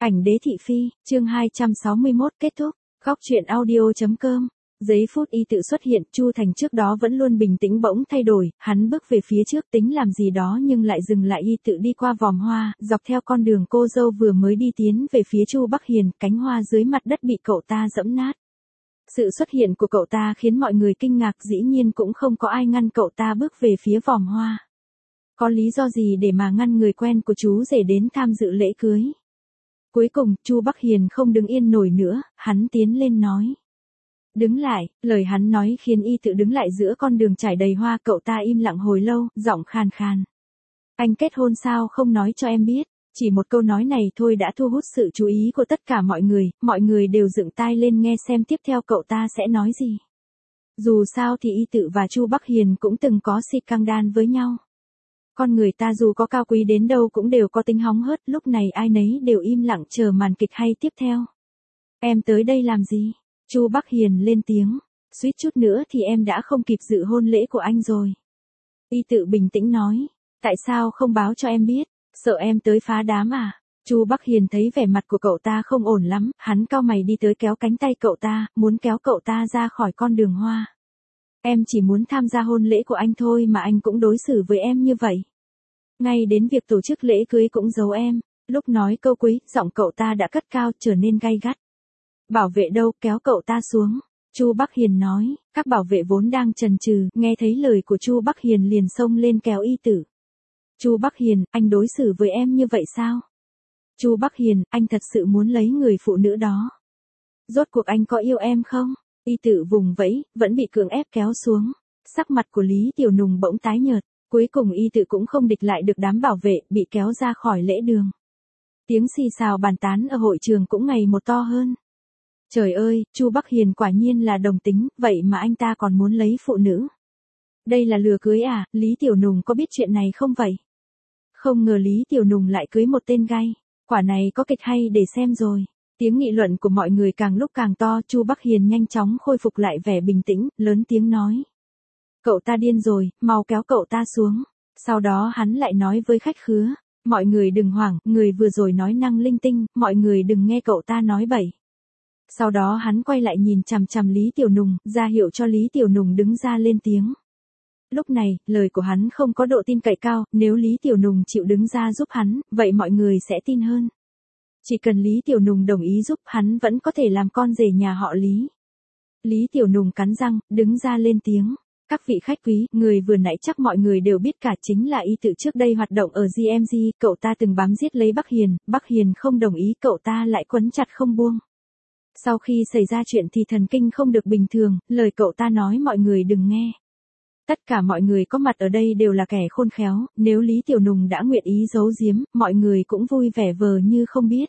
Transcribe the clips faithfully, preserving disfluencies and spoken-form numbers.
Ảnh đế thị phi, chương hai trăm sáu mươi mốt kết thúc. Góc truyện audio chấm com. Giây phút y tự xuất hiện, Chu Thành trước đó vẫn luôn bình tĩnh bỗng thay đổi, hắn bước về phía trước tính làm gì đó nhưng lại dừng lại y tự đi qua vòm hoa, dọc theo con đường cô dâu vừa mới đi tiến về phía Chu Bắc Hiền, cánh hoa dưới mặt đất bị cậu ta giẫm nát. Sự xuất hiện của cậu ta khiến mọi người kinh ngạc, dĩ nhiên cũng không có ai ngăn cậu ta bước về phía vòm hoa. Có lý do gì để mà ngăn người quen của chú rể đến tham dự lễ cưới? Cuối cùng, Chu Bắc Hiền không đứng yên nổi nữa, hắn tiến lên nói. Đứng lại, lời hắn nói khiến y tự đứng lại giữa con đường trải đầy hoa, cậu ta im lặng hồi lâu, giọng khàn khàn. Anh kết hôn sao không nói cho em biết? Chỉ một câu nói này thôi đã thu hút sự chú ý của tất cả mọi người, mọi người đều dựng tai lên nghe xem tiếp theo cậu ta sẽ nói gì. Dù sao thì y tự và Chu Bắc Hiền cũng từng có scandal với nhau. Con người ta dù có cao quý đến đâu cũng đều có tính hóng hớt, lúc này ai nấy đều im lặng chờ màn kịch hay tiếp theo. Em tới đây làm gì? Chu Bắc Hiền lên tiếng, suýt chút nữa thì em đã không kịp dự hôn lễ của anh rồi. Y tự bình tĩnh nói, tại sao không báo cho em biết, sợ em tới phá đám à? Chu Bắc Hiền thấy vẻ mặt của cậu ta không ổn lắm, hắn cau mày đi tới kéo cánh tay cậu ta, muốn kéo cậu ta ra khỏi con đường hoa. Em chỉ muốn tham gia hôn lễ của anh thôi mà anh cũng đối xử với em như vậy. Ngay đến việc tổ chức lễ cưới cũng giấu em. Lúc nói câu cuối, giọng cậu ta đã cất cao trở nên gay gắt. Bảo vệ đâu, kéo cậu ta xuống. Chu Bắc Hiền nói, các bảo vệ vốn đang chần chừ, nghe thấy lời của Chu Bắc Hiền liền xông lên kéo y tử. Chu Bắc Hiền, anh đối xử với em như vậy sao? Chu Bắc Hiền, anh thật sự muốn lấy người phụ nữ đó. Rốt cuộc anh có yêu em không? Y tử vùng vẫy, vẫn bị cưỡng ép kéo xuống. Sắc mặt của Lý Tiểu Nùng bỗng tái nhợt. Cuối cùng y tự cũng không địch lại được đám bảo vệ, bị kéo ra khỏi lễ đường. Tiếng xì xào bàn tán ở hội trường cũng ngày một to hơn. Trời ơi, Chu Bắc Hiền quả nhiên là đồng tính, vậy mà anh ta còn muốn lấy phụ nữ. Đây là lừa cưới à, Lý Tiểu Nùng có biết chuyện này không vậy? Không ngờ Lý Tiểu Nùng lại cưới một tên gay, quả này có kịch hay để xem rồi. Tiếng nghị luận của mọi người càng lúc càng to, Chu Bắc Hiền nhanh chóng khôi phục lại vẻ bình tĩnh, lớn tiếng nói. Cậu ta điên rồi, mau kéo cậu ta xuống. Sau đó hắn lại nói với khách khứa, mọi người đừng hoảng, người vừa rồi nói năng linh tinh, mọi người đừng nghe cậu ta nói bậy. Sau đó hắn quay lại nhìn chằm chằm Lý Tiểu Nùng, ra hiệu cho Lý Tiểu Nùng đứng ra lên tiếng. Lúc này, lời của hắn không có độ tin cậy cao, nếu Lý Tiểu Nùng chịu đứng ra giúp hắn, vậy mọi người sẽ tin hơn. Chỉ cần Lý Tiểu Nùng đồng ý giúp hắn vẫn có thể làm con rể nhà họ Lý. Lý Tiểu Nùng cắn răng, đứng ra lên tiếng. Các vị khách quý, người vừa nãy chắc mọi người đều biết cả, chính là y tự trước đây hoạt động ở giê em giê, cậu ta từng bám giết lấy Bắc Hiền, Bắc Hiền không đồng ý, cậu ta lại quấn chặt không buông. Sau khi xảy ra chuyện thì thần kinh không được bình thường, lời cậu ta nói mọi người đừng nghe. Tất cả mọi người có mặt ở đây đều là kẻ khôn khéo, nếu Lý Tiểu Nùng đã nguyện ý giấu giếm, mọi người cũng vui vẻ vờ như không biết.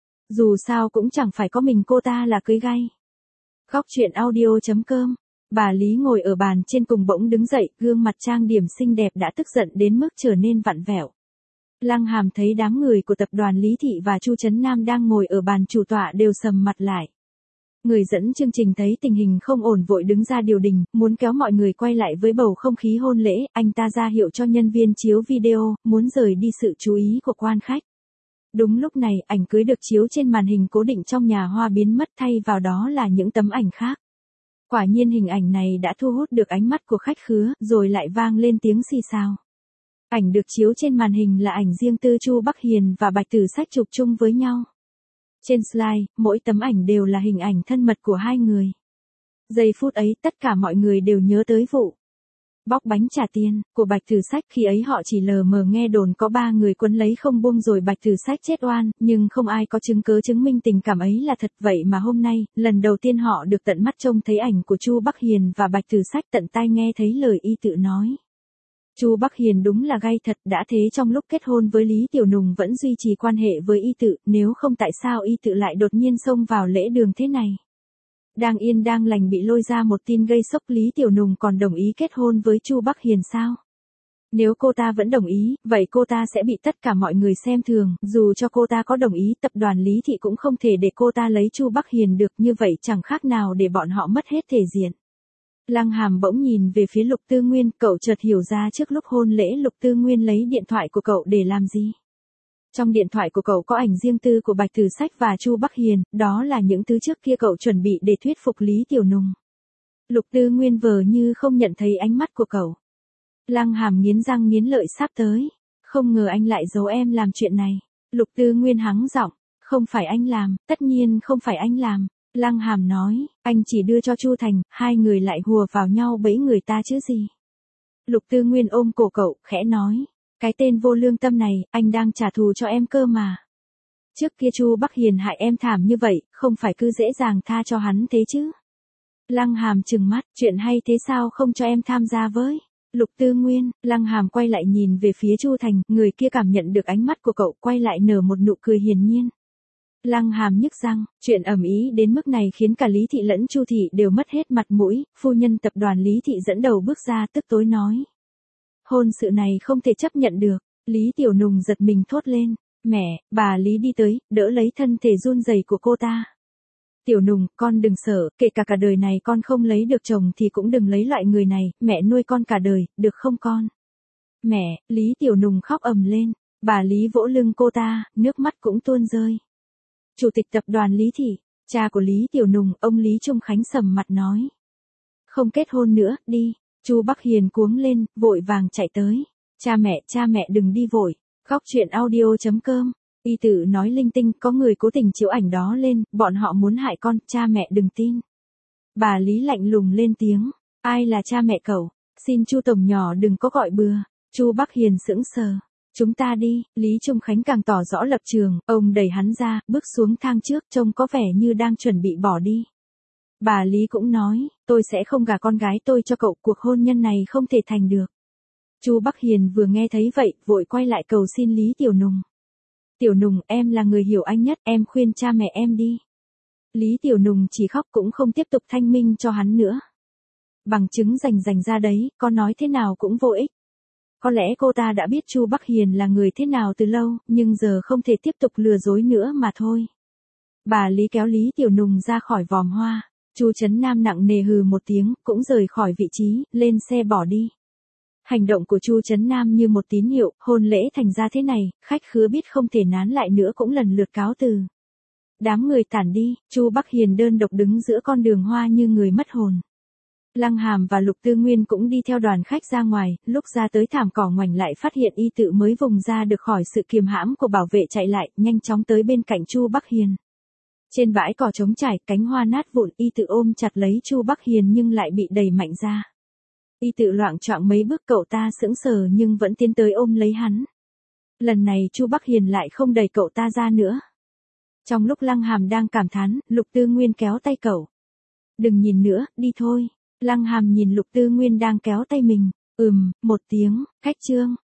Dù sao cũng chẳng phải có mình cô ta là cưới gay. Góc truyện audio chấm com. Bà Lý ngồi ở bàn trên cùng bỗng đứng dậy, gương mặt trang điểm xinh đẹp đã tức giận đến mức trở nên vặn vẹo. Lăng Hàm thấy đám người của tập đoàn Lý Thị và Chu Trấn Nam đang ngồi ở bàn chủ tọa đều sầm mặt lại. Người dẫn chương trình thấy tình hình không ổn vội đứng ra điều đình, muốn kéo mọi người quay lại với bầu không khí hôn lễ, anh ta ra hiệu cho nhân viên chiếu video, muốn rời đi sự chú ý của quan khách. Đúng lúc này, ảnh cưới được chiếu trên màn hình cố định trong nhà hoa biến mất, thay vào đó là những tấm ảnh khác. Quả nhiên hình ảnh này đã thu hút được ánh mắt của khách khứa, rồi lại vang lên tiếng xì xào. Ảnh được chiếu trên màn hình là ảnh riêng tư Chu Bắc Hiền và Bạch Tử Sách chụp chung với nhau. Trên slide, mỗi tấm ảnh đều là hình ảnh thân mật của hai người. Giây phút ấy, tất cả mọi người đều nhớ tới vụ bóc bánh trả tiền của Bạch Tử Sách, khi ấy họ chỉ lờ mờ nghe đồn có ba người quấn lấy không buông rồi Bạch Tử Sách chết oan, nhưng không ai có chứng cứ chứng minh tình cảm ấy là thật, vậy mà hôm nay, lần đầu tiên họ được tận mắt trông thấy ảnh của Chu Bắc Hiền và Bạch Tử Sách, tận tai nghe thấy lời y tự nói. Chu Bắc Hiền đúng là gay thật, đã thế trong lúc kết hôn với Lý Tiểu Nùng vẫn duy trì quan hệ với y tự, nếu không tại sao y tự lại đột nhiên xông vào lễ đường thế này. Đang yên đang lành bị lôi ra một tin gây sốc, Lý Tiểu Nùng còn đồng ý kết hôn với Chu Bắc Hiền sao? Nếu cô ta vẫn đồng ý, vậy cô ta sẽ bị tất cả mọi người xem thường, dù cho cô ta có đồng ý, tập đoàn Lý Thị cũng không thể để cô ta lấy Chu Bắc Hiền được, như vậy chẳng khác nào để bọn họ mất hết thể diện. Lăng Hàm bỗng nhìn về phía Lục Tư Nguyên, cậu chợt hiểu ra trước lúc hôn lễ Lục Tư Nguyên lấy điện thoại của cậu để làm gì. Trong điện thoại của cậu có ảnh riêng tư của Bạch Tử Sách và Chu Bắc Hiền, đó là những thứ trước kia cậu chuẩn bị để thuyết phục Lý Tiểu Nùng. Lục Tư Nguyên vờ như không nhận thấy ánh mắt của cậu. Lăng Hàm nghiến răng nghiến lợi sắp tới. Không ngờ anh lại giấu em làm chuyện này. Lục Tư Nguyên hắng giọng, không phải anh làm, tất nhiên không phải anh làm. Lăng Hàm nói, anh chỉ đưa cho Chu Thành, hai người lại hùa vào nhau bẫy người ta chứ gì. Lục Tư Nguyên ôm cổ cậu, khẽ nói, cái tên vô lương tâm này, anh đang trả thù cho em cơ mà. Trước kia Chu Bắc Hiền hại em thảm như vậy, không phải cứ dễ dàng tha cho hắn thế chứ. Lăng Hàm trừng mắt, chuyện hay thế sao không cho em tham gia với. Lục Tư Nguyên, Lăng Hàm quay lại nhìn về phía Chu Thành, người kia cảm nhận được ánh mắt của cậu, quay lại nở một nụ cười hiền nhiên. Lăng Hàm nhức răng, chuyện ầm ĩ đến mức này khiến cả Lý Thị lẫn Chu Thị đều mất hết mặt mũi, phu nhân tập đoàn Lý Thị dẫn đầu bước ra tức tối nói. Hôn sự này không thể chấp nhận được, Lý Tiểu Nùng giật mình thốt lên, mẹ, bà Lý đi tới, đỡ lấy thân thể run rẩy của cô ta. Tiểu Nùng, con đừng sợ, kể cả cả đời này con không lấy được chồng thì cũng đừng lấy loại người này, mẹ nuôi con cả đời, được không con? Mẹ, Lý Tiểu Nùng khóc ầm lên, bà Lý vỗ lưng cô ta, nước mắt cũng tuôn rơi. Chủ tịch tập đoàn Lý Thị, cha của Lý Tiểu Nùng, ông Lý Trung Khánh sầm mặt nói. Không kết hôn nữa, đi. Chu Bắc Hiền cuống lên, vội vàng chạy tới. Cha mẹ, cha mẹ đừng đi vội. Góc truyện audio chấm com. Y Tử nói linh tinh, có người cố tình chiếu ảnh đó lên, bọn họ muốn hại con, cha mẹ đừng tin. Bà Lý lạnh lùng lên tiếng, ai là cha mẹ cậu? Xin Chu tổng nhỏ đừng có gọi bừa. Chu Bắc Hiền sững sờ. Chúng ta đi, Lý Trung Khánh càng tỏ rõ lập trường, ông đẩy hắn ra, bước xuống thang trước, trông có vẻ như đang chuẩn bị bỏ đi. Bà Lý cũng nói, tôi sẽ không gả con gái tôi cho cậu, cuộc hôn nhân này không thể thành được. Chu Bắc Hiền vừa nghe thấy vậy, vội quay lại cầu xin Lý Tiểu Nùng. Tiểu Nùng, em là người hiểu anh nhất, em khuyên cha mẹ em đi. Lý Tiểu Nùng chỉ khóc cũng không tiếp tục thanh minh cho hắn nữa. Bằng chứng rành rành ra đấy, con nói thế nào cũng vô ích. Có lẽ cô ta đã biết Chu Bắc Hiền là người thế nào từ lâu, nhưng giờ không thể tiếp tục lừa dối nữa mà thôi. Bà Lý kéo Lý Tiểu Nùng ra khỏi vòm hoa. Chu Trấn Nam nặng nề hừ một tiếng, cũng rời khỏi vị trí, lên xe bỏ đi. Hành động của Chu Trấn Nam như một tín hiệu, hôn lễ thành ra thế này, khách khứa biết không thể nán lại nữa cũng lần lượt cáo từ. Đám người tản đi, Chu Bắc Hiền đơn độc đứng giữa con đường hoa như người mất hồn. Lăng Hàm và Lục Tư Nguyên cũng đi theo đoàn khách ra ngoài, lúc ra tới thảm cỏ ngoảnh lại phát hiện Y Tự mới vùng ra được khỏi sự kiềm hãm của bảo vệ chạy lại, nhanh chóng tới bên cạnh Chu Bắc Hiền. Trên bãi cỏ trống trải, cánh hoa nát vụn, Y Tự ôm chặt lấy Chu Bắc Hiền nhưng lại bị đẩy mạnh ra. Y Tự loạng choạng mấy bước, cậu ta sững sờ nhưng vẫn tiến tới ôm lấy hắn. Lần này Chu Bắc Hiền lại không đẩy cậu ta ra nữa. Trong lúc Lăng Hàm đang cảm thán, Lục Tư Nguyên kéo tay cậu. Đừng nhìn nữa, đi thôi. Lăng Hàm nhìn Lục Tư Nguyên đang kéo tay mình, ừm, một tiếng, khách trương.